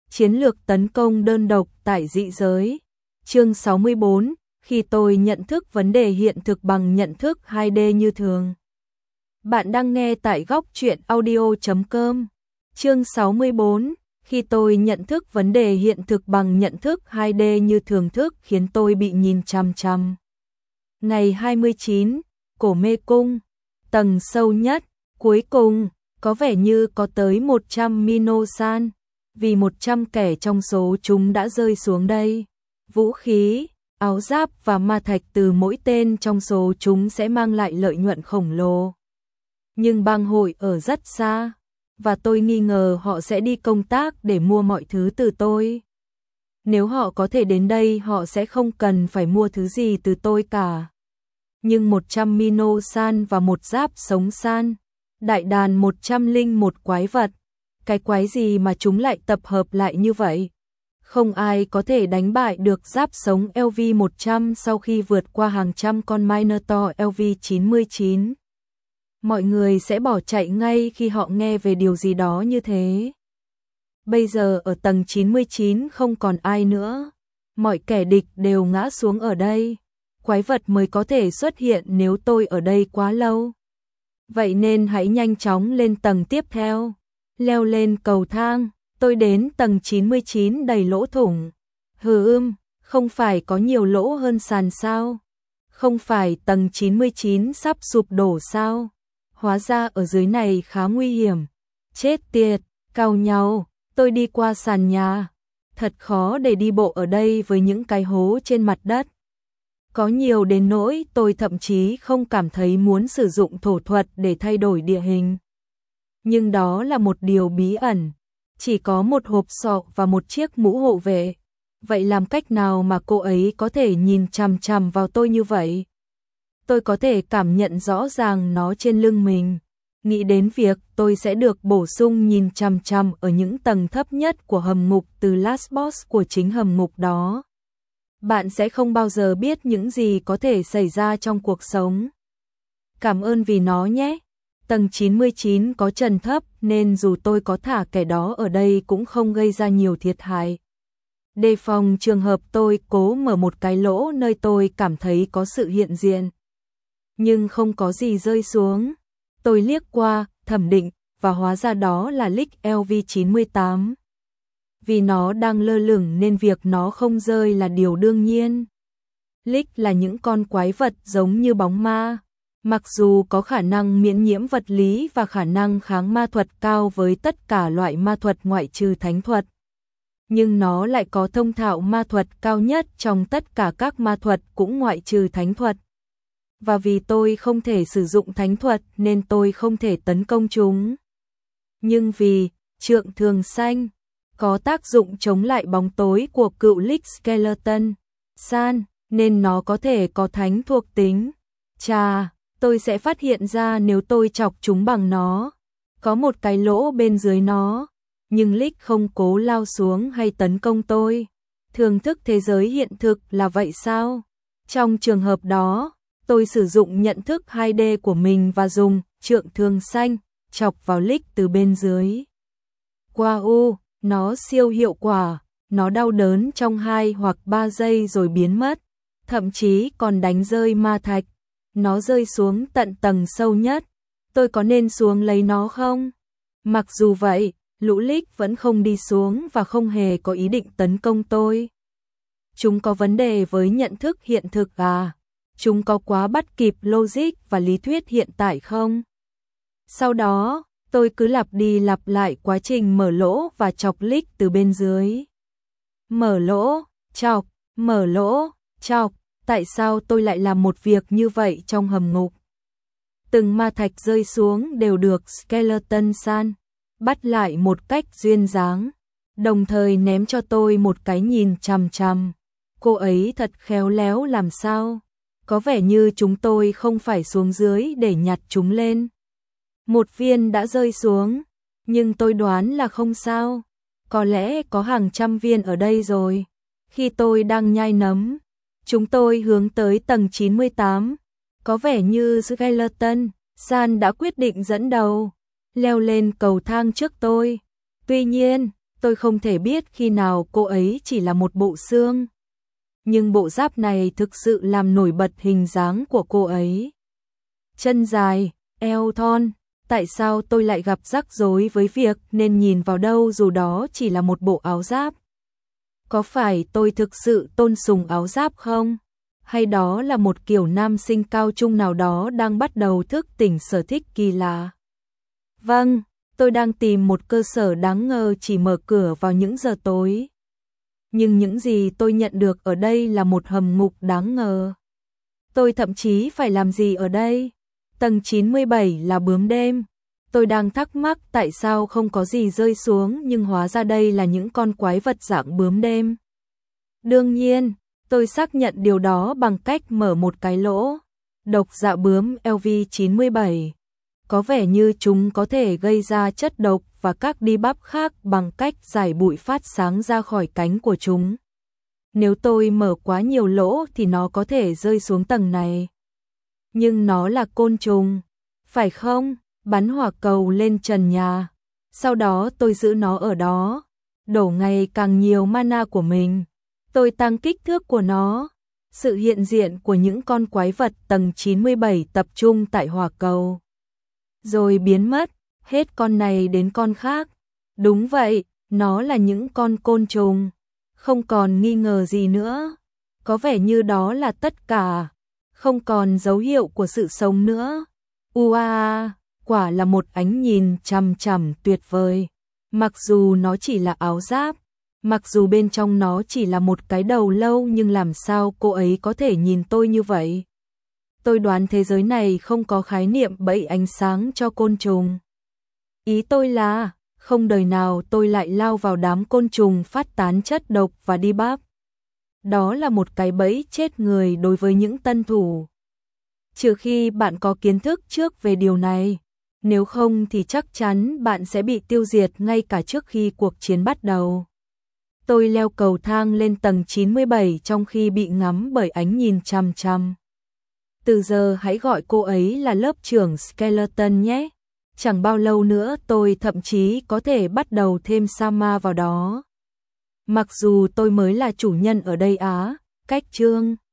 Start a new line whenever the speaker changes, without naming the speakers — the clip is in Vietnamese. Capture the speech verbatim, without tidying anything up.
Chiến lược tấn công đơn độc tại dị giới. Chương sáu mươi bốn, khi tôi nhận thức vấn đề hiện thực bằng nhận thức hai D như thường. Bạn đang nghe tại góc truyện audio chấm com. Chương sáu mươi bốn, khi tôi nhận thức vấn đề hiện thực bằng nhận thức hai D như thường thức khiến tôi bị nhìn chằm chằm. Ngày hai mươi chín, Cổ Mê Cung, tầng sâu nhất, cuối cùng, có vẻ như có tới một trăm Minosan, vì một trăm kẻ trong số chúng đã rơi xuống đây. Vũ khí, áo giáp và ma thạch từ mỗi tên trong số chúng sẽ mang lại lợi nhuận khổng lồ. Nhưng bang hội ở rất xa, và tôi nghi ngờ họ sẽ đi công tác để mua mọi thứ từ tôi. Nếu họ có thể đến đây họ sẽ không cần phải mua thứ gì từ tôi cả. Nhưng một trăm Minosan và một giáp sống san, đại đàn một trăm linh một quái vật. Cái quái gì mà chúng lại tập hợp lại như vậy? Không ai có thể đánh bại được giáp sống L V một trăm sau khi vượt qua hàng trăm con Minotaur L V chín mươi chín. Mọi người sẽ bỏ chạy ngay khi họ nghe về điều gì đó như thế. Bây giờ ở tầng chín mươi chín không còn ai nữa. Mọi kẻ địch đều ngã xuống ở đây. Quái vật mới có thể xuất hiện nếu tôi ở đây quá lâu. Vậy nên hãy nhanh chóng lên tầng tiếp theo. Leo lên cầu thang, tôi đến tầng chín mươi chín đầy lỗ thủng. Hừ ưm, không phải có nhiều lỗ hơn sàn sao? Không phải tầng chín mươi chín sắp sụp đổ sao? Hóa ra ở dưới này khá nguy hiểm. Chết tiệt, cào nhau, tôi đi qua sàn nhà. Thật khó để đi bộ ở đây với những cái hố trên mặt đất. Có nhiều đến nỗi tôi thậm chí không cảm thấy muốn sử dụng thổ thuật để thay đổi địa hình. Nhưng đó là một điều bí ẩn. Chỉ có một hộp sọ và một chiếc mũ hộ vệ. Vậy làm cách nào mà cô ấy có thể nhìn chằm chằm vào tôi như vậy? Tôi có thể cảm nhận rõ ràng nó trên lưng mình. Nghĩ đến việc tôi sẽ được bổ sung nhìn chằm chằm ở những tầng thấp nhất của hầm ngục từ last boss của chính hầm ngục đó. Bạn sẽ không bao giờ biết những gì có thể xảy ra trong cuộc sống. Cảm ơn vì nó nhé. Tầng chín mươi chín có trần thấp nên dù tôi có thả kẻ đó ở đây cũng không gây ra nhiều thiệt hại. Đề phòng trường hợp tôi cố mở một cái lỗ nơi tôi cảm thấy có sự hiện diện. Nhưng không có gì rơi xuống. Tôi liếc qua, thẩm định, và hóa ra đó là Lick L V chín mươi tám. Vì nó đang lơ lửng nên việc nó không rơi là điều đương nhiên. Lick là những con quái vật giống như bóng ma. Mặc dù có khả năng miễn nhiễm vật lý và khả năng kháng ma thuật cao với tất cả loại ma thuật ngoại trừ thánh thuật. Nhưng nó lại có thông thạo ma thuật cao nhất trong tất cả các ma thuật cũng ngoại trừ thánh thuật. Và vì tôi không thể sử dụng thánh thuật nên tôi không thể tấn công chúng. Nhưng vì trượng thường xanh có tác dụng chống lại bóng tối của cựu Lick Skeleton San nên nó có thể có thánh thuộc tính. Chà, tôi sẽ phát hiện ra nếu tôi chọc chúng bằng nó. Có một cái lỗ bên dưới nó, nhưng Lick không cố lao xuống hay tấn công tôi. Thưởng thức thế giới hiện thực là vậy sao? Trong trường hợp đó, tôi sử dụng nhận thức hai D của mình và dùng trượng thường xanh chọc vào Lick từ bên dưới. Wow, nó siêu hiệu quả, nó đau đớn trong hai hoặc ba giây rồi biến mất, thậm chí còn đánh rơi ma thạch. Nó rơi xuống tận tầng sâu nhất. Tôi có nên xuống lấy nó không? Mặc dù vậy, lũ Lick vẫn không đi xuống và không hề có ý định tấn công tôi. Chúng có vấn đề với nhận thức hiện thực à? Chúng có quá bắt kịp logic và lý thuyết hiện tại không? Sau đó, tôi cứ lặp đi lặp lại quá trình mở lỗ và chọc Lick từ bên dưới. Mở lỗ, chọc, mở lỗ, chọc. Tại sao tôi lại làm một việc như vậy trong hầm ngục? Từng ma thạch rơi xuống đều được Skeleton San bắt lại một cách duyên dáng, đồng thời ném cho tôi một cái nhìn chằm chằm. Cô ấy thật khéo léo làm sao? Có vẻ như chúng tôi không phải xuống dưới để nhặt chúng lên. Một viên đã rơi xuống, nhưng tôi đoán là không sao. Có lẽ có hàng trăm viên ở đây rồi. Khi tôi đang nhai nấm, chúng tôi hướng tới tầng chín mươi tám. Có vẻ như Skeleton San đã quyết định dẫn đầu, leo lên cầu thang trước tôi. Tuy nhiên, Tôi không thể biết khi nào cô ấy chỉ là một bộ xương. Nhưng bộ giáp này thực sự làm nổi bật hình dáng của cô ấy. Chân dài, eo thon, tại sao tôi lại gặp rắc rối với việc nên nhìn vào đâu dù đó chỉ là một bộ áo giáp? Có phải tôi thực sự tôn sùng áo giáp không? Hay đó là một kiểu nam sinh cao trung nào đó đang bắt đầu thức tỉnh sở thích kỳ lạ? Vâng, tôi đang tìm một cơ sở đáng ngờ chỉ mở cửa vào những giờ tối. Nhưng những gì tôi nhận được ở đây là một hầm ngục đáng ngờ. Tôi thậm chí phải làm gì ở đây? Tầng chín mươi bảy là bướm đêm. Tôi đang thắc mắc tại sao không có gì rơi xuống nhưng hóa ra đây là những con quái vật dạng bướm đêm. Đương nhiên, tôi xác nhận điều đó bằng cách mở một cái lỗ. Độc dạ bướm L V chín mươi bảy. Có vẻ như chúng có thể gây ra chất độc và các đi bắp khác bằng cách giải bụi phát sáng ra khỏi cánh của chúng. Nếu tôi mở quá nhiều lỗ thì nó có thể rơi xuống tầng này. Nhưng nó là côn trùng, phải không? Bắn hỏa cầu lên trần nhà. Sau đó tôi giữ nó ở đó, đổ ngày càng nhiều mana của mình. Tôi tăng kích thước của nó. Sự hiện diện của những con quái vật tầng chín mươi bảy tập trung tại hỏa cầu. Rồi biến mất, hết con này đến con khác. Đúng vậy, nó là những con côn trùng. Không còn nghi ngờ gì nữa. Có vẻ như đó là tất cả. Không còn dấu hiệu của sự sống nữa. Ua, quả là một ánh nhìn chằm chằm tuyệt vời. Mặc dù nó chỉ là áo giáp, mặc dù bên trong nó chỉ là một cái đầu lâu nhưng làm sao cô ấy có thể nhìn tôi như vậy? Tôi đoán thế giới này không có khái niệm bẫy ánh sáng cho côn trùng. Ý tôi là, không đời nào tôi lại lao vào đám côn trùng phát tán chất độc và đi bắp. Đó là một cái bẫy chết người đối với những tân thủ. Trừ khi bạn có kiến thức trước về điều này, nếu không thì chắc chắn bạn sẽ bị tiêu diệt ngay cả trước khi cuộc chiến bắt đầu. Tôi leo cầu thang lên tầng chín mươi bảy trong khi bị ngắm bởi ánh nhìn chằm chằm. Từ giờ hãy gọi cô ấy là lớp trưởng Skeleton nhé. Chẳng bao lâu nữa tôi thậm chí có thể bắt đầu thêm Sama vào đó. Mặc dù tôi mới là chủ nhân ở đây á, cách chương.